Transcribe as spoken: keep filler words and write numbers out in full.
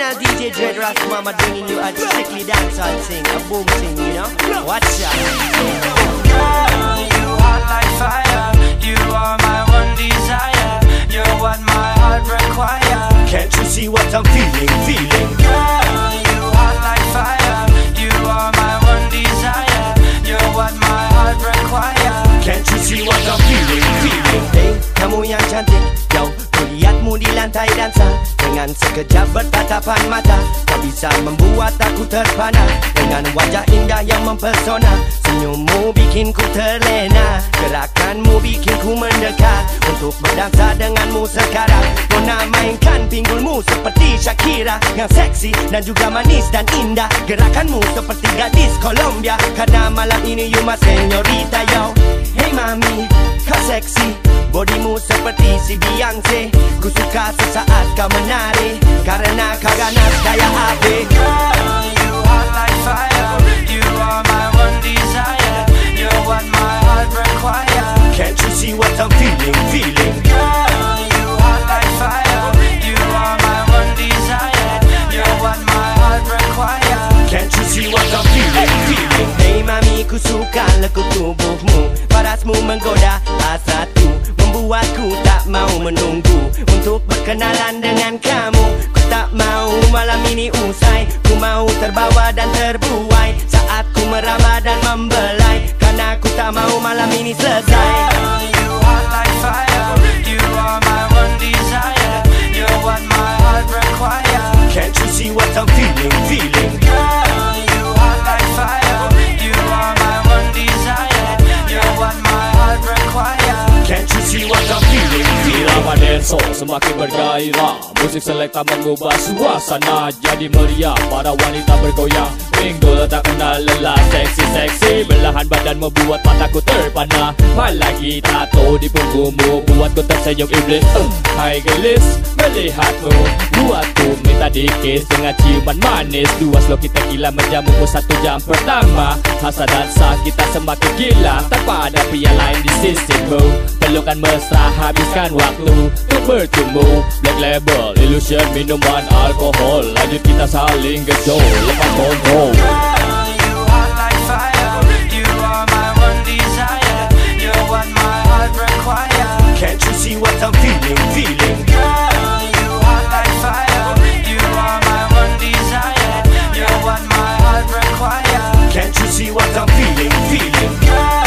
original D J Dread Ras Mama bringing you a strictly dancehall thing, a boom thing, you know. Watch out. Girl, you hot like fire. You are my one desire. You're what my heart requires. Can't you see what I'm feeling, feeling? Girl, you hot like fire. You are my one desire. You're what my heart requires. Can't you see what I'm feeling, feeling? Hey, kamu yang cantik, yo, kulihatmu di lantai dansa. Dengan sekejap bertatapan mata, kau bisa membuat aku terpana. Dengan wajah indah yang mempesona, senyummu bikin ku terlena. Gerakanmu bikin ku mendekat untuk berdansa denganmu sekarang. Nona mainkan pinggulmu seperti Shakira, yang seksi dan juga manis dan indah. Gerakanmu seperti gadis Colombia, karena malam ini you my señorita, yo. Hey mami, kau seksi, bodimu seperti si Beyonce. Ku suka sesaat kau menari, karena kau ganas kayak api. Girl, you hot like fire. You are my one desire. You're what my heart requires. Can't you see what I'm feeling, feeling? Girl, you hot like fire. You are my one desire. You're what my heart requires. Can't you see what I'm feeling, feeling? Hey mami, ku suka lekuk tubuhmu, parasmu menggoda hasratku, membuatku tak mau menunggu untuk berkenalan dengan kamu. Ku tak mau malam ini usai, ku mau terbawa dan terbuai saat ku meraba dan membelai, karena ku tak mau malam ini selesai. Girl, you hot like fire. You are my one desire. You're what my heart requires. Can't you see what I'm feeling, feeling? Girl, you hot like fire. You are my one desire. You're what my heart requires. Can't you see what I'm feeling, feeling? Irama denso semakin bergairah, musik selekta mengubah suasana jadi meriah, para wanita bergoyang. Pinggul tak kenal lelah, seksi-seksi, belahan badan membuat mataku terpana. Lagi tato di punggungmu, buatku tersenyum iblis. uh, Hai gelis, melihatmu buatku minta dikis dengan ciuman manis. Dua slow kita gila menjamumu satu jam pertama. Hasrat dansa kita semakin gila tanpa ada pria lain di sisimu. Pelukan mesra habiskan waktu untuk bertemu. Black label, illusion, minuman alkohol, lanjut kita saling gejol, lepas kontrol. Girl, you hot like fire. You are my one desire. You're what my heart requires. Can't you see what I'm feeling, feeling? Girl, you hot like fire. You are my one desire. You're what my heart requires. Can't you see what I'm feeling, feeling? Girl,